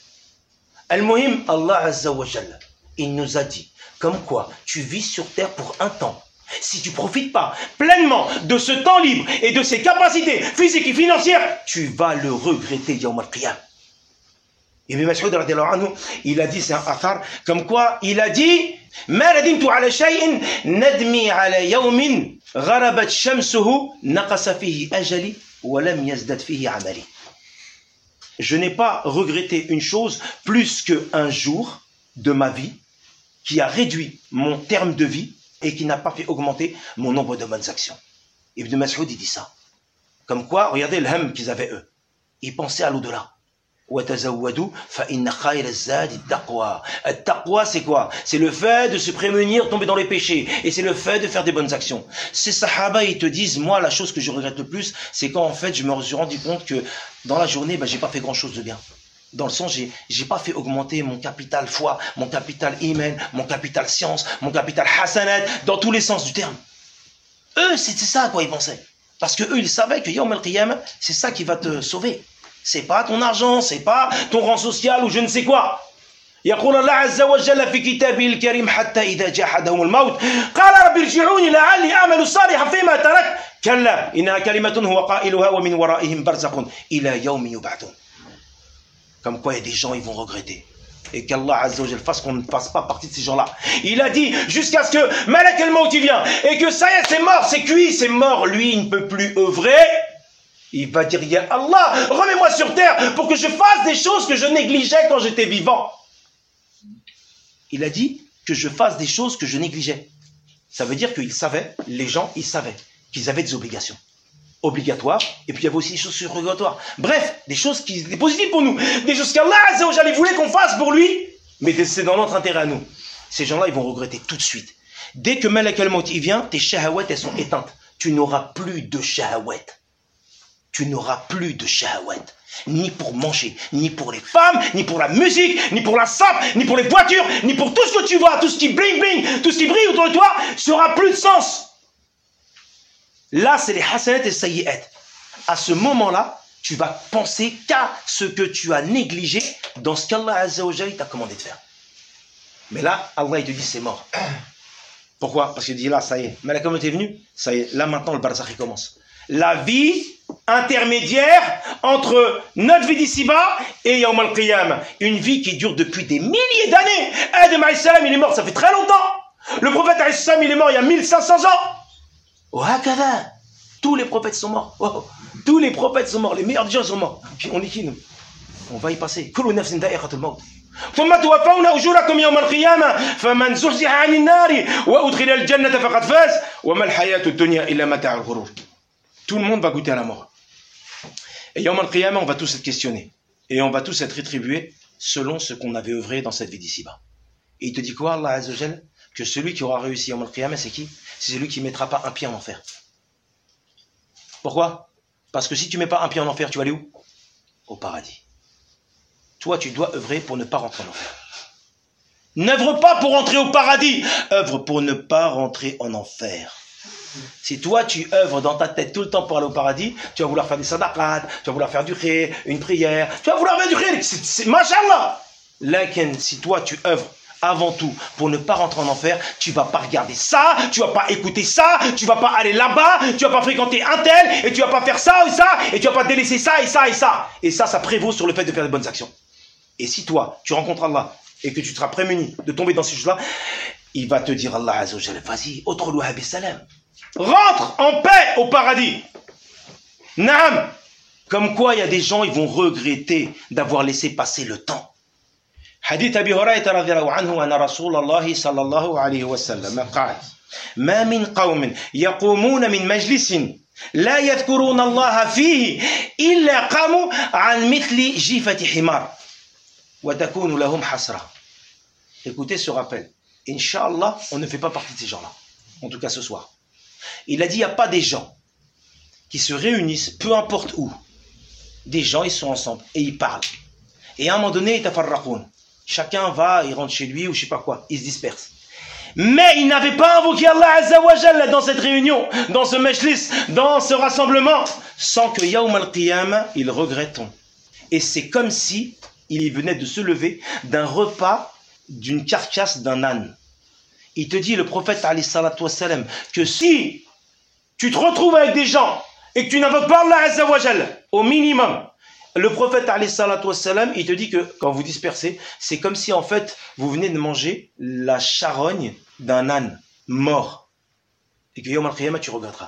[SPEAKER 2] Al-Muhim, Allah Azza wa Jalla, il nous a dit, comme quoi tu vis sur terre pour un temps. Si tu ne profites pas pleinement de ce temps libre et de ses capacités physiques et financières, tu vas le regretter Yawm al-Qiyam. Ibn Mas'ud radiyallahu anhu, il a dit, c'est un athar, comme quoi il a dit ما ندمت على شيء ندمي على يوم غربت شمسه نقص فيه أجلي ولم يزدد فيه عملي. Je n'ai pas regretté une chose plus qu'un jour de ma vie qui a réduit mon terme de vie et qui n'a pas fait augmenter mon nombre de bonnes actions. Ibn Mas'ud, il dit ça. Comme quoi, regardez le ham qu'ils avaient eux. Ils pensaient à l'au-delà. وَتَزَوَّدُوا فَإِنَّ خَيْرَ الزَّادِ التَّقْوَى. التَّقْوَى, c'est quoi? C'est le fait de se prémunir, tomber dans les péchés. Et c'est le fait de faire des bonnes actions. Ces sahaba, ils te disent, moi, la chose que je regrette le plus, c'est quand, en fait, je me suis rendu compte que dans la journée, ben, j'ai pas fait grand-chose de bien. Dans le sens, j'ai, j'ai pas fait augmenter mon capital foi, mon capital iman, mon capital science, mon capital hasanat, dans tous les sens du terme. Eux, c'était ça à quoi ils pensaient. Parce que eux, ils savaient que Yawm al-Qiyamah, c'est ça qui va te sauver. C'est pas ton argent, c'est pas ton rang social ou je ne sais quoi. يقول الله عز وجل في كتابه الكريم حتى إذا جاء أحدهم الموت قال رب ارجعوني لعلي أعمل صالحا فيما تركت كلا إنها كلمة هو قائلها ومن ورائهم برزخ إلى يوم يبعثون. Comme quoi il y a des gens, ils vont regretter. Et qu'Allah Azza wa Jal fasse qu'on ne fasse pas partie de ces gens-là. Il a dit jusqu'à ce que Malak al-Maut il vient et que ça y est, c'est mort, c'est cuit, c'est mort. Lui, il ne peut plus œuvrer. Il va dire, ya Allah, remets-moi sur terre pour que je fasse des choses que je négligeais quand j'étais vivant. Il a dit que je fasse des choses que je négligeais. Ça veut dire qu'il savait, les gens, ils savaient qu'ils avaient des obligations obligatoires, et puis il y avait aussi des choses surrogatoires. Bref, des choses qui étaient positives pour nous, des choses qu'Allah Azza wa Jalla voulait qu'on fasse pour lui, mais c'est dans notre intérêt à nous. Ces gens-là, ils vont regretter tout de suite. Dès que Malak al-Maut il vient, tes shahawat, elles sont éteintes. Tu n'auras plus de shahawat. Tu n'auras plus de shahawat. Ni pour manger, ni pour les femmes, ni pour la musique, ni pour la sape, ni pour les voitures, ni pour tout ce que tu vois, tout ce qui bling bling, tout ce qui brille autour de toi, ça n'aura plus de sens. Là, c'est les hasanat et sayyi'at. À ce moment-là, tu vas penser qu'à ce que tu as négligé dans ce qu'Allah Azza wa Jalla t'a commandé de faire. Mais là, Allah, il te dit, c'est mort. Pourquoi? Parce qu'il dit, là, ça y est, Malak al-Maut est venu, ça y est, là, maintenant, le barzakh commence. La vie intermédiaire entre notre vie d'ici-bas et Yawm al-Qiyamah. Une vie qui dure depuis des milliers d'années. Adam alayhi salam, il est mort, ça fait très longtemps. Le prophète alayhi salam, il est mort il y a mille cinq cents ans. Wahakada. Tous les prophètes sont morts. Oh. Tous les prophètes sont morts. Les meilleurs gens sont morts. Puis on est qui, nous? On va y passer. Kullu nafsin da'iqatul maut. ثم توفون أجوركم يوم القيامة فمن زحزح عن النار وأدخل الجنة فقد فاز وما الحياة الدنيا إلا متاع الغرور. Tout le monde va goûter à la mort. Et Yawm al-Qiyamah, on va tous être questionnés. Et on va tous être rétribués selon ce qu'on avait œuvré dans cette vie d'ici-bas. Et il te dit quoi, Allah Azza wa Jal? Que celui qui aura réussi Yawm al-Qiyamah, c'est qui? C'est celui qui ne mettra pas un pied en enfer. Pourquoi? Parce que si tu ne mets pas un pied en enfer, tu vas aller où? Au paradis. Toi, tu dois œuvrer pour ne pas rentrer en enfer. N'œuvre pas pour rentrer au paradis. Œuvre pour ne pas rentrer en enfer. Si toi, tu œuvres dans ta tête tout le temps pour aller au paradis, tu vas vouloir faire des sadaqat, tu vas vouloir faire du khayr, une prière, tu vas vouloir faire du khayr, c'est mashallah. Lakin, si toi, tu œuvres avant tout pour ne pas rentrer en enfer, tu vas pas regarder ça, tu vas pas écouter ça, tu vas pas aller là-bas, tu vas pas fréquenter un tel, et tu vas pas faire ça ou ça, et tu vas pas délaisser ça et ça et ça. Et ça, ça prévaut sur le fait de faire de bonnes actions. Et si toi, tu rencontres Allah, et que tu seras prémuni de tomber dans ces choses-là, il va te dire, Allah Azza wa Jalla, vas-y, autre salam. Rentre en paix au paradis. Naam. Comme quoi, il y a des gens, ils vont regretter d'avoir laissé passer le temps. Hadith Abi Hurayrata radhiyallahu anhu anna Rasulullah sallallahu alayhi wa sallam qala ma min qawmin yaqumuna min majlisin la yadhkuruna Allah fihi illa qamu an mithli jifati himar wa takunu lahum hasra. Écoutez ce rappel. Inch'Allah, on ne fait pas partie de ces gens-là. En tout cas ce soir. Il a dit, il n'y a pas des gens qui se réunissent, peu importe où. Des gens, ils sont ensemble et ils parlent. Et à un moment donné, ils tafarraqoun. Chacun va, il rentre chez lui ou je sais pas quoi. Ils se dispersent. Mais ils n'avaient pas invoqué Allah Azza wa Jalla dans cette réunion, dans ce majlis, dans ce rassemblement, sans que Yawm al-Qiyamah, ils regrettent. Et c'est comme si il venait de se lever d'un repas d'une carcasse d'un âne. Il te dit, le prophète alayhi salatu wassalam, que si tu te retrouves avec des gens et que tu n'invoques pas Allah Azza wa Jalla, au minimum, le prophète alayhi salatu wassalam, il te dit que quand vous dispersez, c'est comme si en fait vous venez de manger la charogne d'un âne mort. Et que Yawm al-Qiyamah, tu regretteras.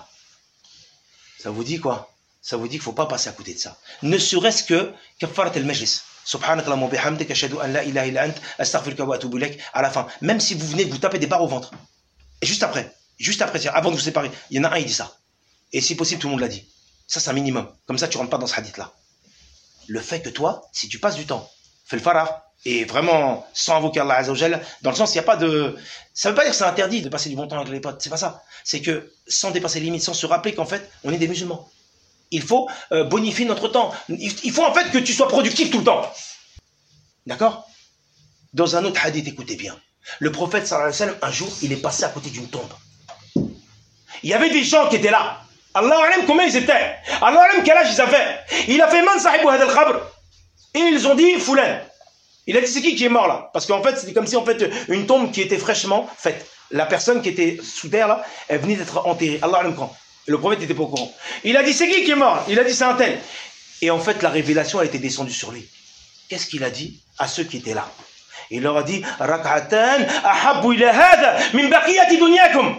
[SPEAKER 2] Ça vous dit quoi? Ça vous dit qu'il ne faut pas passer à côté de ça. Ne serait-ce que kafarat al-majlis.
[SPEAKER 3] Subhanakallahumma wa bihamdika ashhadu an la ilaha illa ant astaghfiruka wa atubu ilaik à la fin. Même si vous venez vous taper des barres au ventre. Et juste après, juste après, avant de vous séparer, il y en a un, il dit ça. Et si possible, tout le monde l'a dit. Ça, c'est un minimum. Comme ça, tu rentres pas dans ce hadith-là. Le fait que toi, si tu passes du temps, fais le farah, et vraiment, sans invoquer Allah Azza wa Jalla, dans le sens, il n'y a pas de... Ça veut pas dire que c'est interdit de passer du bon temps avec les potes, c'est pas ça. C'est que, sans dépasser les limites, sans se rappeler qu'en fait, on est des musulmans. Il faut euh, bonifier notre temps. Il faut en fait que tu sois productif tout le temps. D'accord? Dans un autre hadith, écoutez bien. Le prophète, sallallahu alayhi wa sallam, un jour, il est passé à côté d'une tombe. Il y avait des gens qui étaient là. Allah alam combien ils étaient. Allah alam quel âge ils avaient. Il a fait man sahibou hadal khabr. Et ils ont dit Foulan. Il a dit c'est qui qui est mort là. Parce qu'en fait, c'était comme si en fait une tombe qui était fraîchement faite. La personne qui était sous terre là, elle venait d'être enterrée. Allah alam quand. Le prophète n'était pas au courant. Il a dit c'est qui qui est mort. Il a dit c'est un tel. Et en fait, la révélation a été descendue sur lui. Qu'est-ce qu'il a dit à ceux qui étaient là? Il leur a dit Rak'atan ahabbu ila hada min baqiyati dunyakum.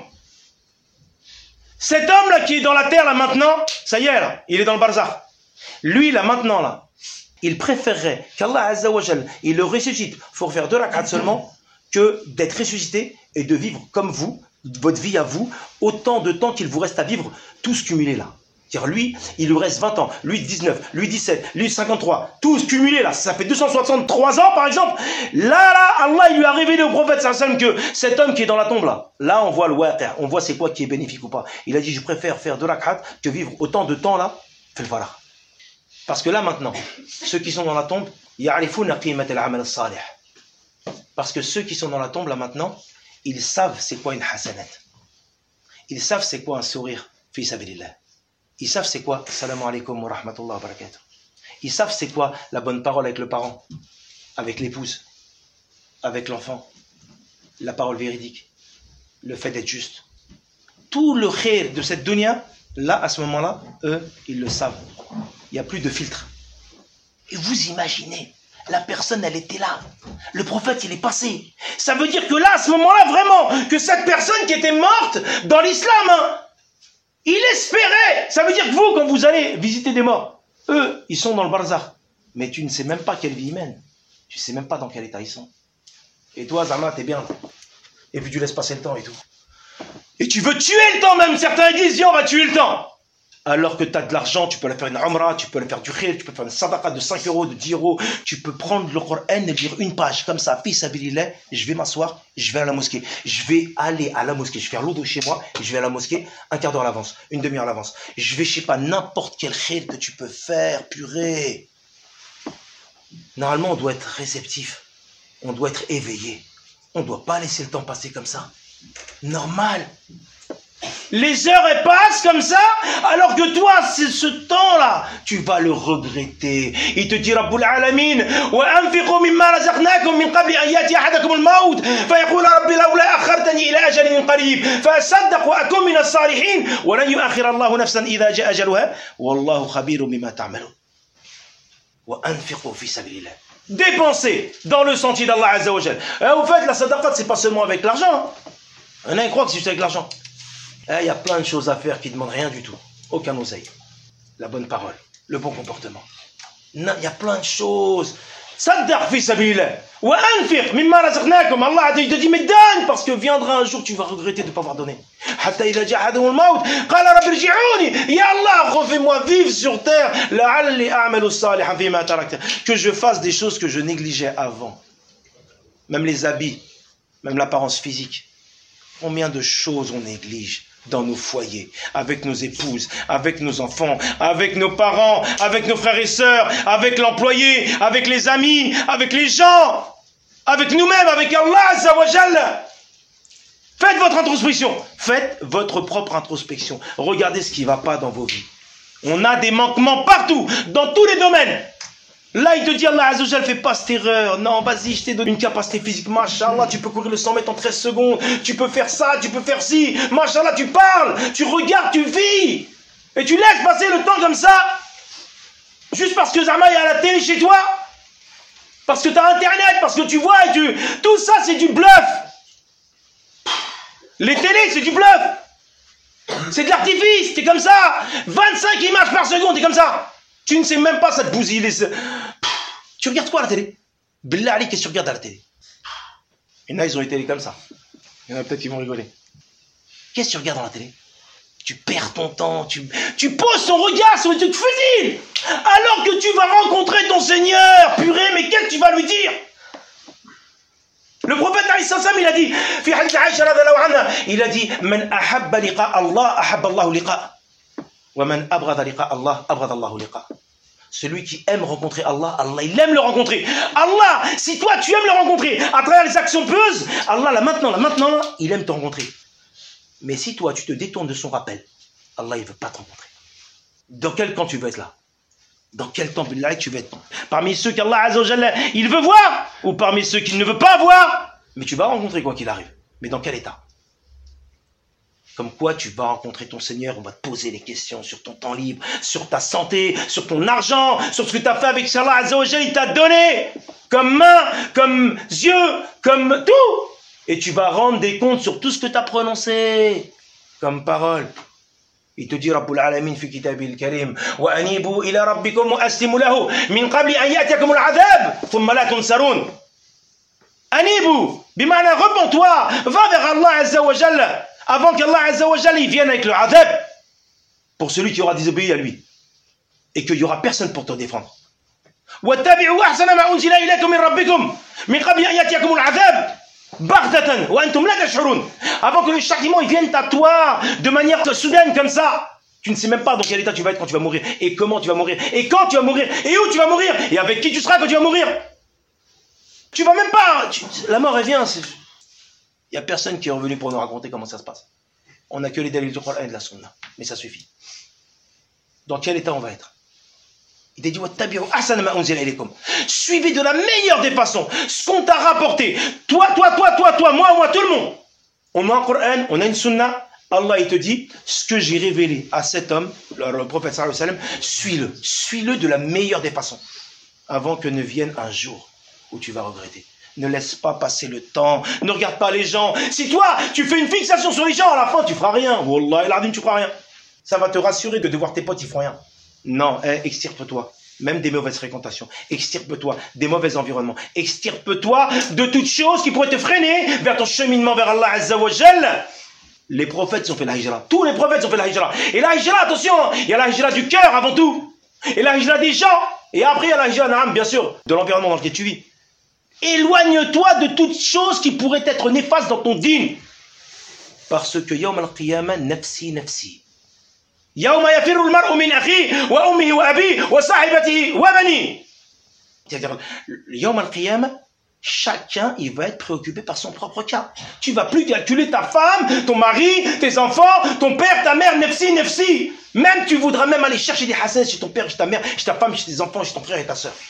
[SPEAKER 3] Cet homme là qui est dans la terre là maintenant, ça y est là, il est dans le barzakh. Lui là maintenant là, il préférerait qu'Allah Azza wa Jal, il le ressuscite, faut faire deux rak'at seulement, que d'être ressuscité et de vivre comme vous, votre vie à vous, autant de temps qu'il vous reste à vivre, tous cumulés là. C'est-à-dire lui, il lui reste vingt ans, lui dix-neuf, lui dix-sept, lui cinquante-trois, tous cumulés là, ça fait deux cent soixante-trois ans par exemple. Là, là, Allah il lui a révélé au prophète sallallahu alayhi wa sallam que cet homme qui est dans la tombe là, là on voit le waqi', on voit c'est quoi qui est bénéfique ou pas. Il a dit je préfère faire deux rak'at que vivre autant de temps là, fais le farah. Parce que là maintenant, ceux qui sont dans la tombe, ya'rifuna qimat al-amal as-salih. Parce que ceux qui sont dans la tombe là maintenant, ils savent c'est quoi une hasanat. Ils savent c'est quoi un sourire, fi sabilillah. Ils savent c'est quoi Salam alaikum wa rahmatullah wa barakatuh. Ils savent c'est quoi la bonne parole avec le parent, avec l'épouse, avec l'enfant, la parole véridique, le fait d'être juste. Tout le khair de cette dunya, là, à ce moment-là, eux, ils le savent. Il n'y a plus de filtre. Et vous imaginez, la personne, elle était là. Le prophète, il est passé. Ça veut dire que là, à ce moment-là, vraiment, que cette personne qui était morte dans l'islam, hein, il espérait. Ça veut dire que vous, quand vous allez visiter des morts, eux, ils sont dans le barzakh. Mais tu ne sais même pas quelle vie ils mènent. Tu ne sais même pas dans quel état ils sont. Et toi, Zama, t'es bien. Et puis tu laisses passer le temps et tout. Et tu veux tuer le temps même. Certains disent, on va tuer le temps. Alors que tu as de l'argent, tu peux aller faire une umrah, tu peux aller faire du khir, tu peux faire une sadaqa de cinq euros, de dix euros. Tu peux prendre le Coran et lire une page comme ça. Fi sabilillah, je vais m'asseoir, je vais à la mosquée. Je vais aller à la mosquée. Je vais faire l'eau chez moi et je vais à la mosquée un quart d'heure à l'avance, une demi-heure à l'avance. Je vais, je sais pas, n'importe quel khir que tu peux faire, purée. Normalement, on doit être réceptif. On doit être éveillé. On ne doit pas laisser le temps passer comme ça. Normal. Les heures elles passent comme ça, alors que toi, c'est ce temps-là, tu vas le regretter. Il te dit Rabbul Alamin, wa anfiqu mimma razaqnakum min qabli an yati ahadakum al-maut, fa yaqul rabbi lawla akhartani ila ajalin qarib, fa asaddaq wa akun min as-salihin, wa lan yu'akhir Allahu nafsan idha ja'a ajaluha, wallahu khabirun bima ta'malun. Wa anfiqu fi sabilillah. Dépensez dans le sentier d'Allah Azza wa Jalla. En fait, la sadaqat, c'est pas seulement avec l'argent. On a croit que c'est juste avec l'argent. Il y a plein de choses à faire qui ne demandent rien du tout. Aucun oseille. La bonne parole. Le bon comportement. Non, il y a plein de choses. Saddaq fi sabilillah. Wa anfiq mimma razaqnakum. Allah te dit mais donne parce que viendra un jour tu vas regretter de ne pas avoir donné. Hatta idha ja'a ahaduhum al-maut qala rabbi irji'uni. Ya Allah, refais-moi vivre sur terre la'alli a'malu salihan fima tarakta. Que je fasse des choses que je négligeais avant. Même les habits, même l'apparence physique. Combien de choses on néglige dans nos foyers, avec nos épouses, avec nos enfants, avec nos parents, avec nos frères et sœurs, avec l'employé, avec les amis, avec les gens, avec nous-mêmes, avec Allah Azza wa Jalla. Faites votre introspection. Faites votre propre introspection. Regardez ce qui ne va pas dans vos vies. On a des manquements partout, dans tous les domaines. Là, il te dit, Allah Azza wa Jalla, fais pas cette erreur. Non, vas-y, je t'ai donné une capacité physique. Machallah, tu peux courir le cent mètres en treize secondes. Tu peux faire ça, tu peux faire ci. Machallah, tu parles, tu regardes, tu vis. Et tu laisses passer le temps comme ça. Juste parce que Zama est à la télé chez toi. Parce que tu as Internet, parce que tu vois. Et tu... Tout ça, c'est du bluff. Les télés, c'est du bluff. C'est de l'artifice. T'es comme ça. vingt-cinq images par seconde, t'es comme ça. Tu ne sais même pas, ça te bousille. Les... Tu Tu regardes quoi à la télé? Billah Ali, qu'est-ce que tu regardes à la télé? Il y en a, ils ont été comme ça. Il y en a peut-être qui vont rigoler. Qu'est-ce que tu regardes dans la télé? Tu perds ton temps, tu, tu poses ton regard sur les trucs futiles, alors que tu vas rencontrer ton Seigneur. Purée, mais qu'est-ce que tu vas lui dire? Le prophète, il a dit, il a dit, Man ahabba liqa Allah, ahabba Allahu liqa. Wa man abrada liqa Allah, abrada Allahu liqa. Celui qui aime rencontrer Allah, Allah, il aime le rencontrer. Allah, si toi tu aimes le rencontrer à travers les actions pieuses, Allah, là maintenant, là maintenant, là, il aime te rencontrer. Mais si toi tu te détournes de son rappel, Allah, il ne veut pas te rencontrer. Dans quel camp tu veux être là? Dans quel temps tu veux être? Parmi ceux qu'Allah Azza wa Jalla, il veut voir, ou parmi ceux qu'il ne veut pas voir? Mais tu vas rencontrer quoi qu'il arrive. Mais dans quel état? Comme quoi tu vas rencontrer ton Seigneur, on va te poser des questions sur ton temps libre, sur ta santé, sur ton argent, sur ce que tu as fait avec ce qu'Allah Azza wa Jalla, il t'a donné, comme main, comme yeux, comme tout. Et tu vas rendre des comptes sur tout ce que tu as prononcé comme parole. Il te dit Rabbul Alamin fi kitabil karim wa anibu ila rabbikum wa aslimu lahu min qabli an ya'tiyakum al'adhab thumma la tunsarun. Anibu, bima'na repens-toi, va vers Allah Azza wa Jalla avant qu'Allah Azza wa Jalla il vienne avec le adhab pour celui qui aura désobéi à lui et qu'il n'y aura personne pour te défendre. Wattabi'u ahsana ma unzila ilaykum min rabbikum min qabli an ya'tiyakum al'adhab baghtatan wa antum la tash'urun. Avant que le châtiment il vienne à toi de manière soudaine comme ça, tu ne sais même pas dans quel état tu vas être quand tu vas mourir, et comment tu vas mourir, et quand tu vas mourir, et où tu vas mourir, et avec qui tu seras quand tu vas mourir. Tu vas même pas, tu, la mort elle vient. Il n'y a personne qui est revenu pour nous raconter comment ça se passe. On n'a que les dalils du Coran et de la Sunna, mais ça suffit. Dans quel état on va être? Il t'a dit suivez de la meilleure des façons ce qu'on t'a rapporté. Toi, toi, toi, toi, toi, moi, moi, tout le monde. On a un Coran, on a une Sunna. Allah, il te dit ce que j'ai révélé à cet homme, le prophète sallallahu alayhi wa sallam, suis-le. Suis-le de la meilleure des façons. Avant que ne vienne un jour où tu vas regretter. Ne laisse pas passer le temps. Ne regarde pas les gens. Si toi, tu fais une fixation sur les gens, à la fin, tu feras rien. Wallah, el Adim, tu feras rien. Ça va te rassurer de voir tes potes, ils font rien. Non, eh, extirpe-toi, même des mauvaises fréquentations, extirpe-toi des mauvais environnements, extirpe-toi de toutes choses qui pourraient te freiner vers ton cheminement vers Allah Azza wa Jalla. Les prophètes ont fait la hijra, tous les prophètes ont fait la hijra. Et la hijra, attention, il y a la hijra du cœur avant tout, et la hijra des gens, et après il y a la hijra, naam, bien sûr, de l'environnement dans lequel tu vis. Éloigne-toi de toutes choses qui pourraient être néfastes dans ton dîn. Parce que yawm al-qiyamah, nafsi, nafsi. يوم يفر المرء من أخيه وأمه وأبيه وصاحبته وبنيه. C'est-à-dire, يوم القيامة, chacun il va être préoccupé par son propre cas. Tu vas plus calculer ta femme, ton mari, tes enfants, ton père, ta mère, nefsi, nefsi. Même tu voudras même aller chercher des hassans chez ton père, chez ta mère, chez ta femme, chez tes enfants, chez ton frère et ta soeur.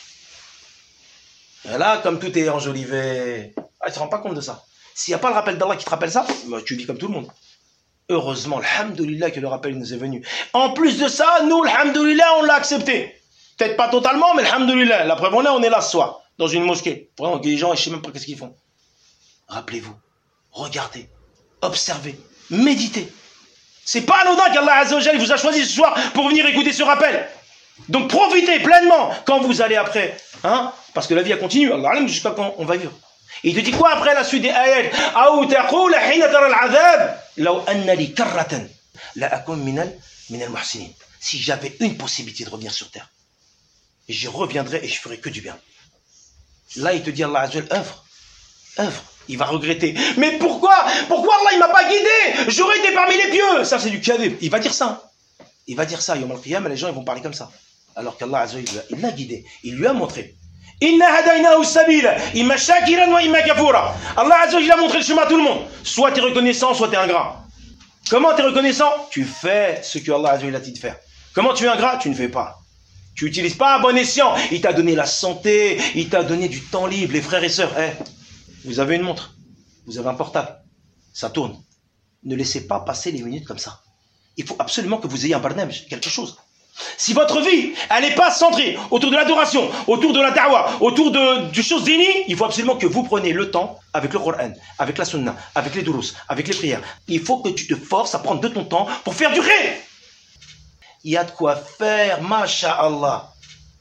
[SPEAKER 3] Et là, comme tout est enjolivé, ah, tu ne te rends pas compte de ça. S'il n'y a pas le rappel d'Allah qui te rappelle ça, bah, tu vis comme tout le monde. Heureusement, alhamdoulilah, que le rappel nous est venu. En plus de ça, nous, alhamdoulilah, on l'a accepté. Peut-être pas totalement, mais alhamdoulilah. La preuve, on est, on est là ce soir, dans une mosquée. Vraiment, les gens, je ne sais même pas qu'est-ce qu'ils font. Rappelez-vous, regardez, observez, méditez. C'est pas anodin qu'Allah Azza wa Jalla vous a choisi ce soir pour venir écouter ce rappel. Donc profitez pleinement quand vous allez après. Hein, parce que la vie, elle continue. Allah alam, jusqu'à quand on va vivre. Et il te dit quoi après la suite des ayats? Aou taqul hina tara al-'adhab law anna li karratan la akun min al-muhsinin. Si j'avais une possibilité de revenir sur terre, je reviendrai et je ferai que du bien. Là, il te dit Allah Azza wa Jalla, œuvre, œuvre. Il va regretter. Mais pourquoi? Pourquoi Allah il m'a pas guidé? J'aurais été parmi les pieux. Ça c'est du kadhib. Il va dire ça. Il va dire ça. Yawm al-qiyamah, les gens ils vont parler comme ça. Alors qu'Allah Azza wa Jalla, il l'a guidé. Il lui a montré. Inna hadaynahu sabila, imma shakiran wa imma kafura. Allah Azza wa Jalla a montré le chemin à tout le monde. Soit tu es reconnaissant, soit tu es ingrat. Comment tu es reconnaissant? Tu fais ce que Allah Azza wa Jalla a dit de faire. Comment tu es ingrat? Tu ne fais pas. Tu n'utilises pas à bon escient. Il t'a donné la santé, il t'a donné du temps libre. Les frères et sœurs, eh, vous avez une montre, vous avez un portable, ça tourne. Ne laissez pas passer les minutes comme ça. Il faut absolument que vous ayez un barnage, quelque chose. Si votre vie, elle n'est pas centrée autour de l'adoration, autour de la da'wah, autour de, de choses dini, il faut absolument que vous preniez le temps avec le Coran, avec la sunna, avec les durus, avec les prières. Il faut que tu te forces à prendre de ton temps pour faire du khayr. Il y a de quoi faire, masha'Allah.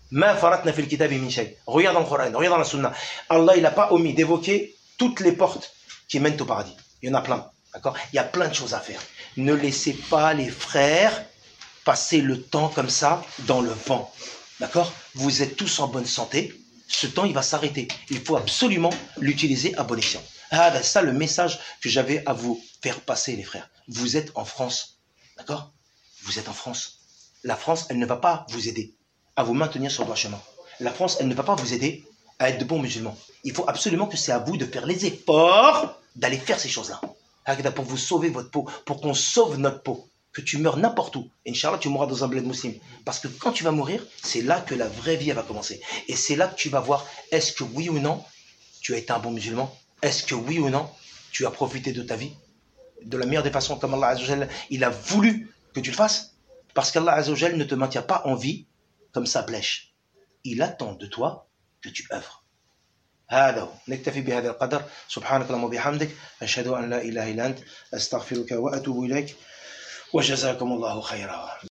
[SPEAKER 3] Ma faratna fil kitabi min shay. Regarde dans le Coran, regarde dans la Sunna. Allah, il n'a pas omis d'évoquer toutes les portes qui mènent au paradis. Il y en a plein. D'accord? Il y a plein de choses à faire. Ne laissez pas les frères passer le temps comme ça dans le vent. D'accord? Vous êtes tous en bonne santé. Ce temps, il va s'arrêter. Il faut absolument l'utiliser à bon escient. Ah, ben ça, le message que j'avais à vous faire passer, les frères. Vous êtes en France. D'accord? Vous êtes en France. La France, elle ne va pas vous aider à vous maintenir sur le droit chemin. La France, elle ne va pas vous aider à être de bons musulmans. Il faut absolument que c'est à vous de faire les efforts d'aller faire ces choses-là. Pour vous sauver votre peau, pour qu'on sauve notre peau. Que tu meurs n'importe où. Inch'Allah, tu mourras dans un bled musulman. Parce que quand tu vas mourir, c'est là que la vraie vie va commencer. Et c'est là que tu vas voir, est-ce que oui ou non, tu as été un bon musulman? Est-ce que oui ou non, tu as profité de ta vie de la meilleure des façons, comme Allah Azza wa Jalla, il a voulu que tu le fasses? Parce qu'Allah Azza wa Jalla ne te maintient pas en vie comme ça blèche. Il attend de toi que tu œuvres. هذا هو نكتفي بهذا القدر سبحانك اللهم وبحمدك أشهد أن لا إله إلا أنت أستغفرك وأتوب إليك وجزاكم الله خيرا.